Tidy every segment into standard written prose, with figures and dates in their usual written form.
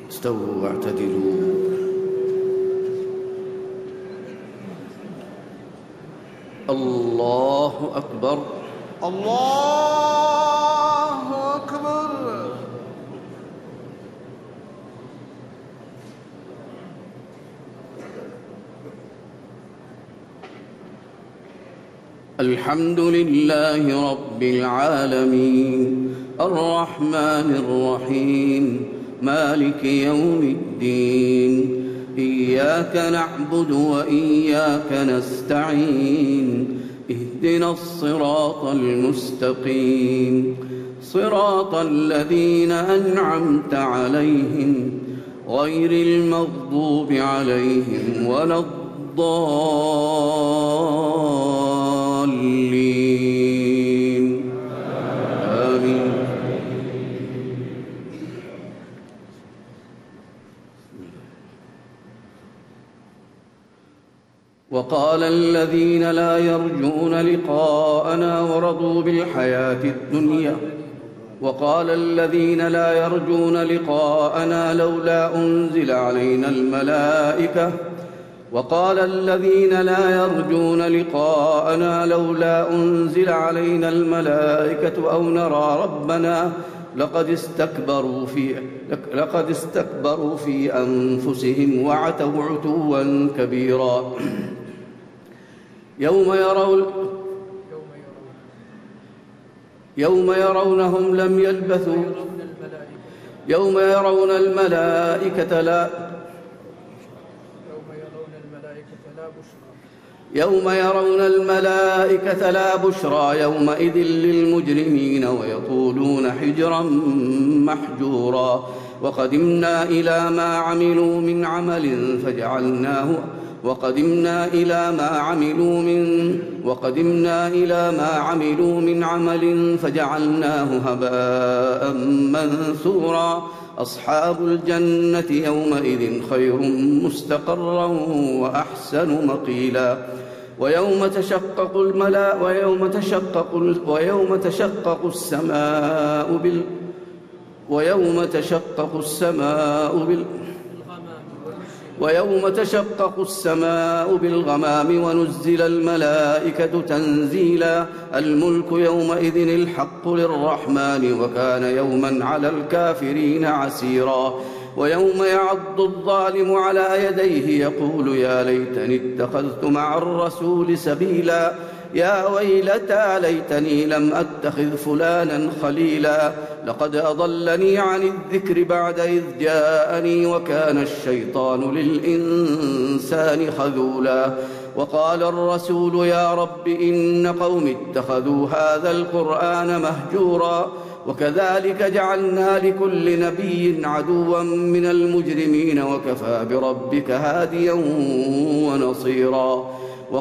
استووا واعتدلوا. الله أكبر. الله أكبر. الحمد لله رب العالمين الرحمن الرحيم مالك يوم الدين إياك نعبد وإياك نستعين اهدنا الصراط المستقيم صراط الذين أنعمت عليهم غير المغضوب عليهم ولا الضالين آمين. وقال الذين لا يرجون لقاءنا ورضوا بالحياة الدنيا وقال الذين لا يرجون لقاءنا لولا أنزل علينا الملائكة وقال الذين لا يرجون لقاءنا لولا أنزل علينا الملائكة أو نرى ربنا لقد استكبروا في أنفسهم وعتوا عتوا كبيرا. يوم يرونهم لم يلبثوا يوم يرون الملائكة لا بشرى يومئذ للمجرمين ويقولون حجرا محجورا. وقدمنا إلى ما عملوا من عمل فجعلناه هباء منثورا. أصحاب الجنة يومئذ خير مستقرا وأحسن مقيلا. ويوم تشقق السماء بالغمام ونزل الملائكة تنزيلا. الملك يومئذ الحق للرحمن وكان يوما على الكافرين عسيرا. ويوم يعض الظالم على يديه يقول يا ليتني اتخذت مع الرسول سبيلا. يا ويلتى ليتني لم أتخذ فلانا خليلا. لقد أضلني عن الذكر بعد إذ جاءني وكان الشيطان للإنسان خذولا. وقال الرسول يا رب إن قوم اتخذوا هذا القرآن مهجورا. وكذلك جعلنا لكل نبي عدوا من المجرمين وكفى بربك هاديا ونصيرا.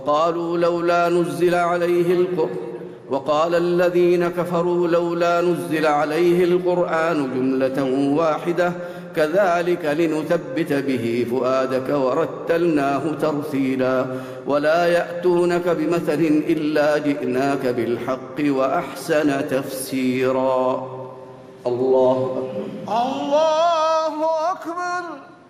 وقال الذين كفروا لولا نزل عليه القرآن جملة واحدة كذلك لنثبت به فؤادك ورتلناه ترتيلا. ولا يأتونك بمثل إلا جئناك بالحق وأحسن تفسيرا. الله أكبر. الله أكبر.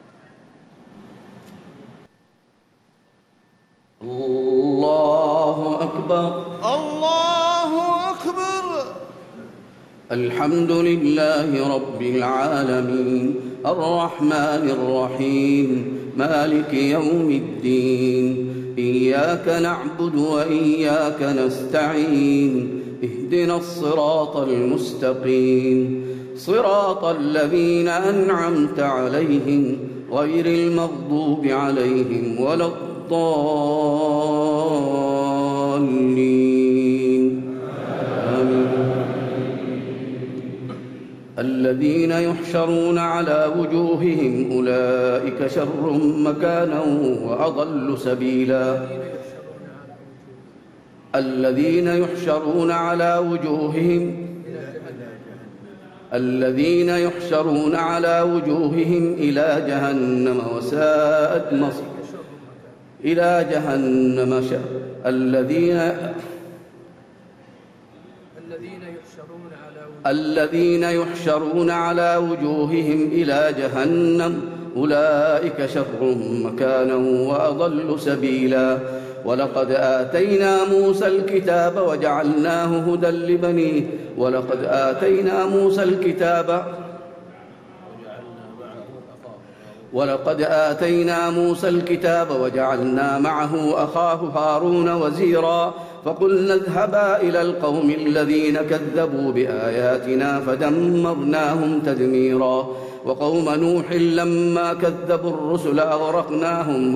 الله أكبر. الله أكبر. الحمد لله رب العالمين الرحمن الرحيم مالك يوم الدين إياك نعبد وإياك نستعين اهدنا الصراط المستقيم صراط الذين أنعمت عليهم غير المغضوب عليهم ولا الضالين آمين. الذين يحشرون على وجوههم أولئك شر مكانا وأضل سبيلا. الذين يحشرون على وجوههم إلى جهنم وساءت مصيرا. الذين يحشرون على وجوههم إلى جهنم أولئك شر مكانا وأضل سبيلا ولقد آتينا موسى الكتاب وجعلناه هدى لبنيه ولقد آتينا موسى الكتاب وجعلنا معه أخاه هارون وزيرا فقلنا اذهبا إلى القوم الذين كذبوا بآياتنا فدمرناهم تدميرا وقوم نوح لما كذبوا الرسل أغرقناهم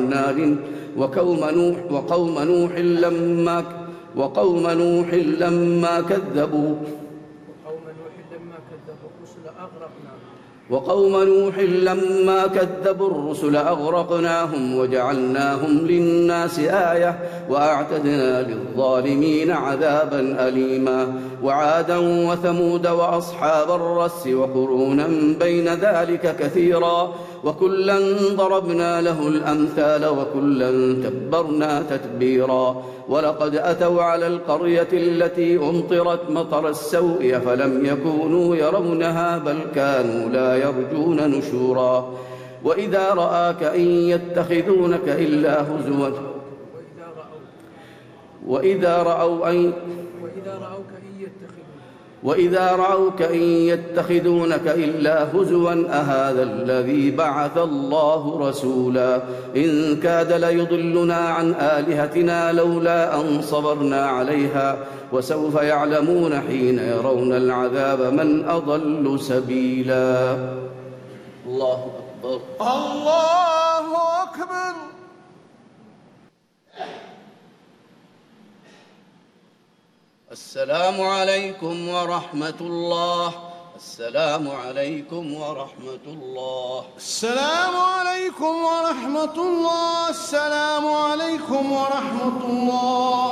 وقوم نوح لما كذبوا الرسل أغرقناهم وجعلناهم للناس آية وأعتدنا للظالمين عذابا أليما وعادا وثمود وأصحاب الرس وقرونا بين ذلك كثيرا وكلا ضربنا له الأمثال وكلا تبرنا تتبيرا ولقد أتوا على القرية التي أمطرت مطر السوء فلم يكونوا يرونها بل كانوا لا يرجون نشورا وإذا رآك إن يتخذونك إلا هزوا وإذا رأوك إن يتخذونك إلا هزوا أهذا الذي بعث الله رسولا إن كاد ليضلنا عن آلهتنا لولا أن صبرنا عليها وسوف يعلمون حين يرون العذاب من أضل سبيلا الله أكبر الله أكبر. السلام عليكم ورحمة الله. السلام عليكم ورحمة الله. السلام عليكم ورحمة الله. السلام عليكم ورحمة الله.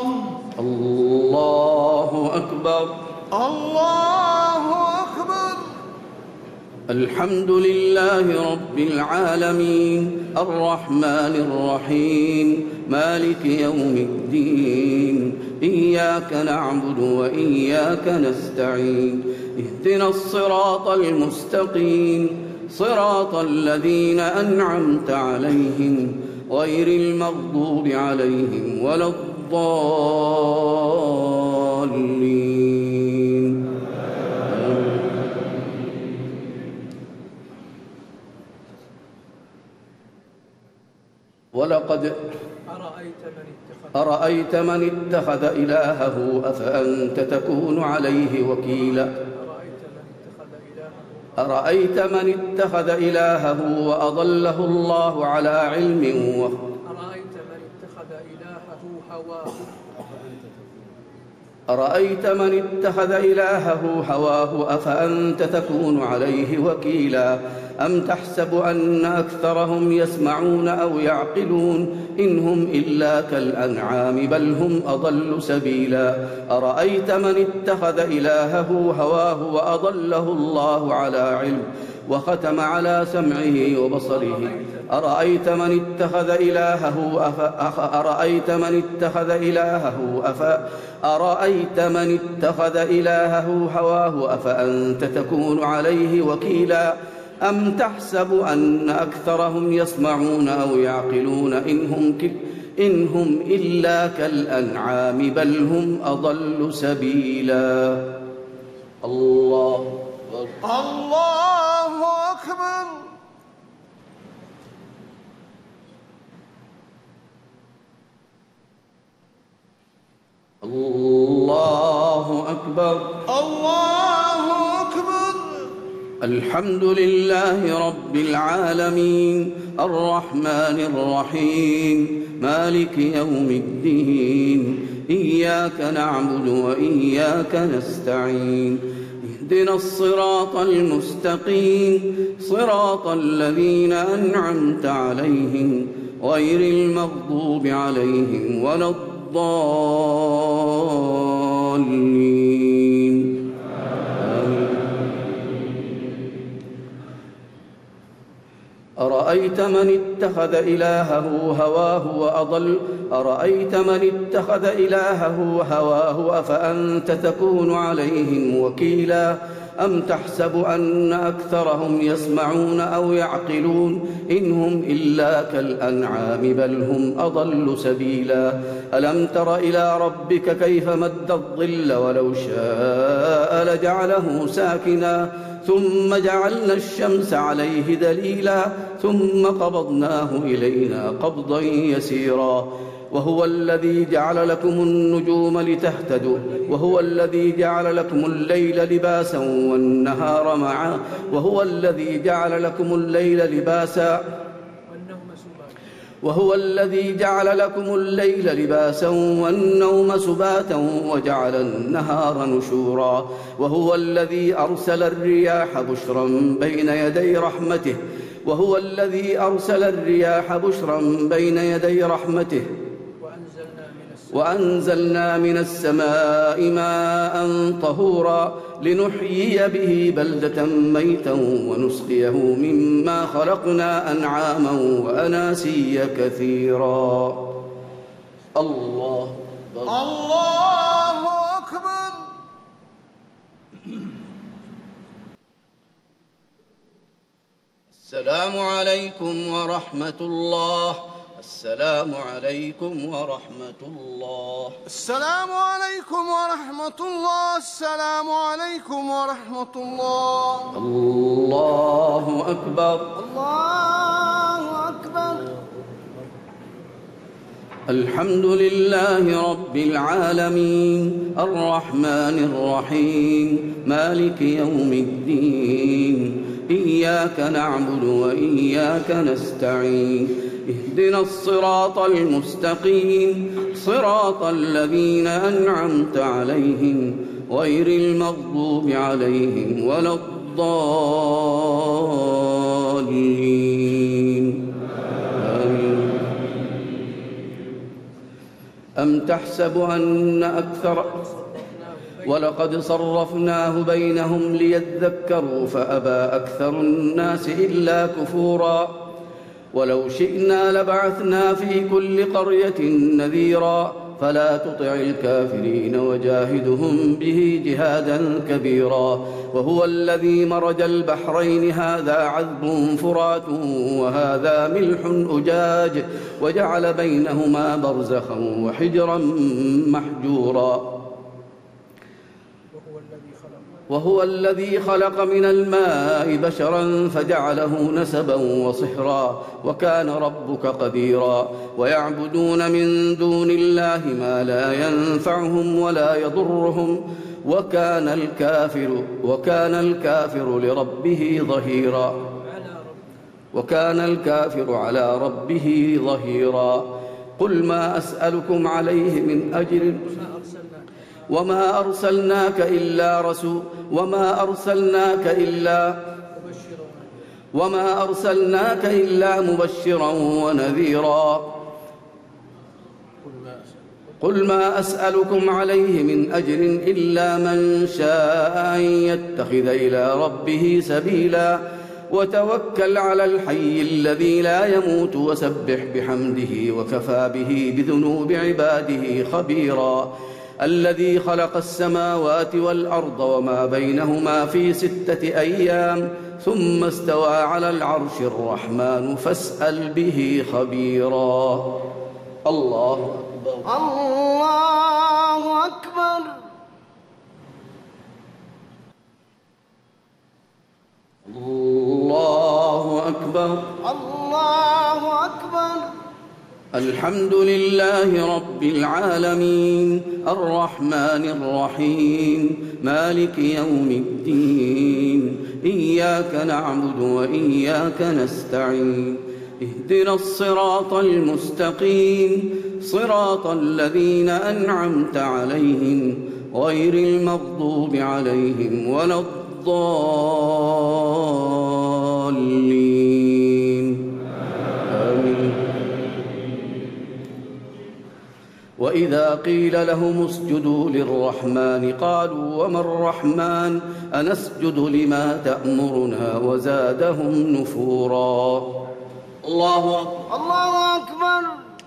الله أكبر. الله أكبر. الحمد لله رب العالمين الرحمن الرحيم مالك يوم الدين إياك نعبد وإياك نستعين اهدنا الصراط المستقيم صراط الذين أنعمت عليهم غير المغضوب عليهم ولا الضالين. ولقد أرأيت من اتخذ إلهه أفأنت تكون عليه وكيلا أرأيت من اتخذ إلهه وأضله الله على علم أرأيت من اتخذ إلهه هواه أفأنت تكون عليه وكيلا أم تحسب أن أكثرهم يسمعون أو يعقلون إن هم إلا كالأنعام بل هم أضل سبيلا أرأيت من اتخذ إلهه هواه وأضله الله على علم وختم على سمعه وبصره أرأيت من اتخذ إلهه هواه أفأنت تكون عليه وكيلا أم تحسب أن أكثرهم يسمعون أو يعقلون إن هم إلا كالأنعام بل هم أضل سبيلا. الله أكبر. الله أكبر. الله أكبر. الله أكبر. الحمد لله رب العالمين الرحمن الرحيم مالك يوم الدين إياك نعبد وإياك نستعين اهدنا الصراط المستقيم صراط الذين أنعمت عليهم غير المغضوب عليهم ولا الضالين. أرأيت من اتخذ إلهه هواه أفأنت تكون عليهم وكيلا أم تحسب أن أكثرهم يسمعون أو يعقلون إنهم إلا كالأنعام بل هم أضل سبيلا ألم تر إلى ربك كيف مد الظل ولو شاء لجعله ساكنا ثم جعلنا الشمس عليه دليلا ثم قبضناه إلينا قبضا يسيرا وهو الذي جعل لكم النجوم لتهتدوا وهو الذي جعل لكم الليل لباسا والنهار معا وهو الذي جعل لكم الليل لباسا والنوم سباتا وجعل النهار نشورا وهو الذي أرسل الرياح بشرا بين يدي رحمته وأنزلنا من السماء ماء طهورا لنحيي به بلدة ميتا ونسقيه مما خلقنا أنعاما وأناسيا كثيرا. الله أكبر. السلام عليكم ورحمة الله. السلام عليكم ورحمة الله. السلام عليكم ورحمة الله. السلام عليكم ورحمة الله. الله أكبر. الله أكبر. الحمد لله رب العالمين الرحمن الرحيم مالك يوم الدين إياك نعبد وإياك نستعين اهدنا الصراط المستقيم صراط الذين أنعمت عليهم غير المغضوب عليهم ولا الضالين آمين. أم تحسب أن أكثر ولقد صرفناه بينهم ليذكروا فأبى أكثر الناس إلا كفورا ولو شئنا لبعثنا في كل قرية نذيرا فلا تطع الكافرين وجاهدهم به جهادا كبيرا وهو الذي مرج البحرين هذا عذب فرات وهذا ملح أجاج وجعل بينهما برزخا وحجرا محجورا وهو الذي خلق من الماء بشرا فجعله نسبا وصهرا وكان ربك قديرا ويعبدون من دون الله ما لا ينفعهم ولا يضرهم وكان الكافر لربه ظهيرا وكان الكافر على ربه ظهيرا قل ما أسألكم عليه من أجر وما أرسلناك إلا مبشرا ونذيرا قل ما أسألكم عليه من أجر إلا من شاء أن يتخذ إلى ربه سبيلا وتوكل على الحي الذي لا يموت وسبح بحمده وكفى به بذنوب عباده خبيرا الذي خلق السماوات والأرض وما بينهما في 6 أيام ثم استوى على العرش الرحمن فاسأل به خبيرا. الله أكبر. الله أكبر. الله أكبر. الله أكبر. الحمد لله رب العالمين الرحمن الرحيم مالك يوم الدين إياك نعبد وإياك نستعين اهدنا الصراط المستقيم صراط الذين أنعمت عليهم غير المغضوب عليهم ولا الضالين آمين. وإذا قيل لهم اسجدوا للرحمن قالوا وما الرحمن أنسجد لما تأمرنا وزادهم نفورا. الله أكبر. الله أكبر.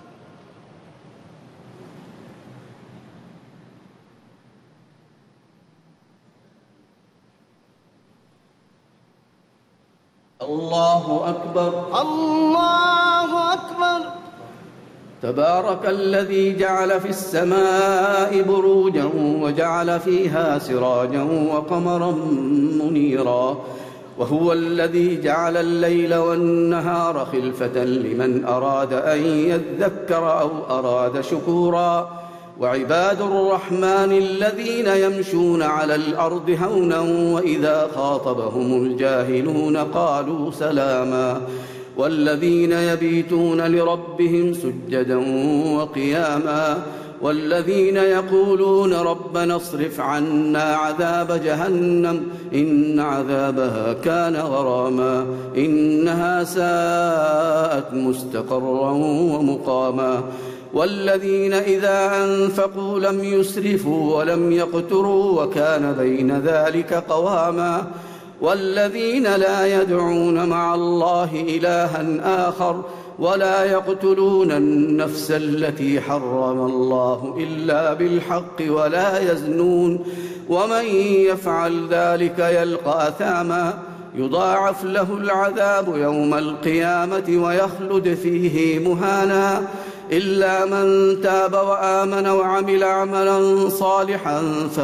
الله أكبر. الله أكبر. تبارك الذي جعل في السماء بروجا وجعل فيها سراجا وقمرا منيرا، وهو الذي جعل الليل والنهار خلفة لمن أراد أن يذكر أو أراد شكورا. وعباد الرحمن الذين يمشون على الأرض هونا وإذا خاطبهم الجاهلون قالوا سلاما. والذين يبيتون لربهم سجدا وقياما، والذين يقولون ربنا اصرف عنا عذاب جهنم إن عذابها كان غراما إنها ساءت مستقرا ومقاما. والذين إذا أنفقوا لم يسرفوا ولم يقتروا وكان بين ذلك قواما. والذين لا يدعون مع الله إلها آخر ولا يقتلون النفس التي حرم الله إلا بالحق ولا يزنون ومن يفعل ذلك يلقى أثاما يضاعف له العذاب يوم القيامة ويخلد فيه مهانا إلا من تاب وآمن وعمل عملا صالحا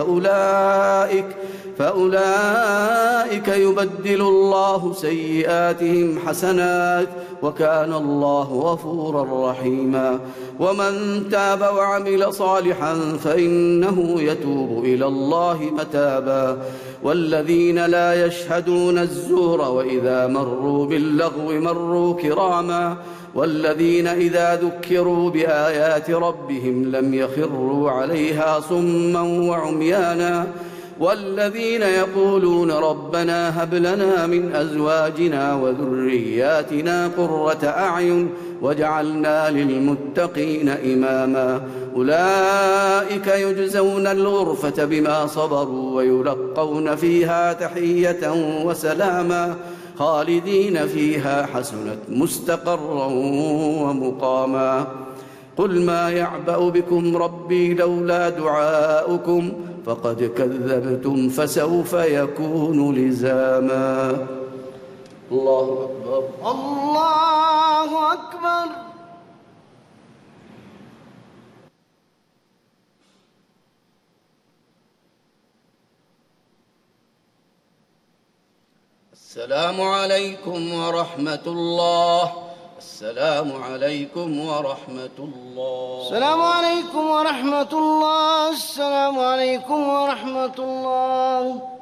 فأولئك يبدل الله سيئاتهم حسنات وكان الله غفورا رحيما. ومن تاب وعمل صالحا فإنه يتوب إلى الله متابا. والذين لا يشهدون الزور وإذا مروا باللغو مروا كراما. والذين إذا ذكروا بآيات ربهم لم يخروا عليها صما وعميانا. والذين يقولون ربنا هب لنا من أزواجنا وذرياتنا قرة أعين واجعلنا للمتقين إماما. أولئك يجزون الغرفة بما صبروا ويلقون فيها تحية وسلاما خالدين فيها حسنت مستقرا ومقاما. قل ما يعبأ بكم ربي لولا دعاؤكم فقد كذبتم فسوف يكون لزاما. الله أكبر. الله أكبر. السلام عليكم ورحمة الله. السلام عليكم ورحمة الله. السلام عليكم ورحمة الله. السلام عليكم ورحمة الله.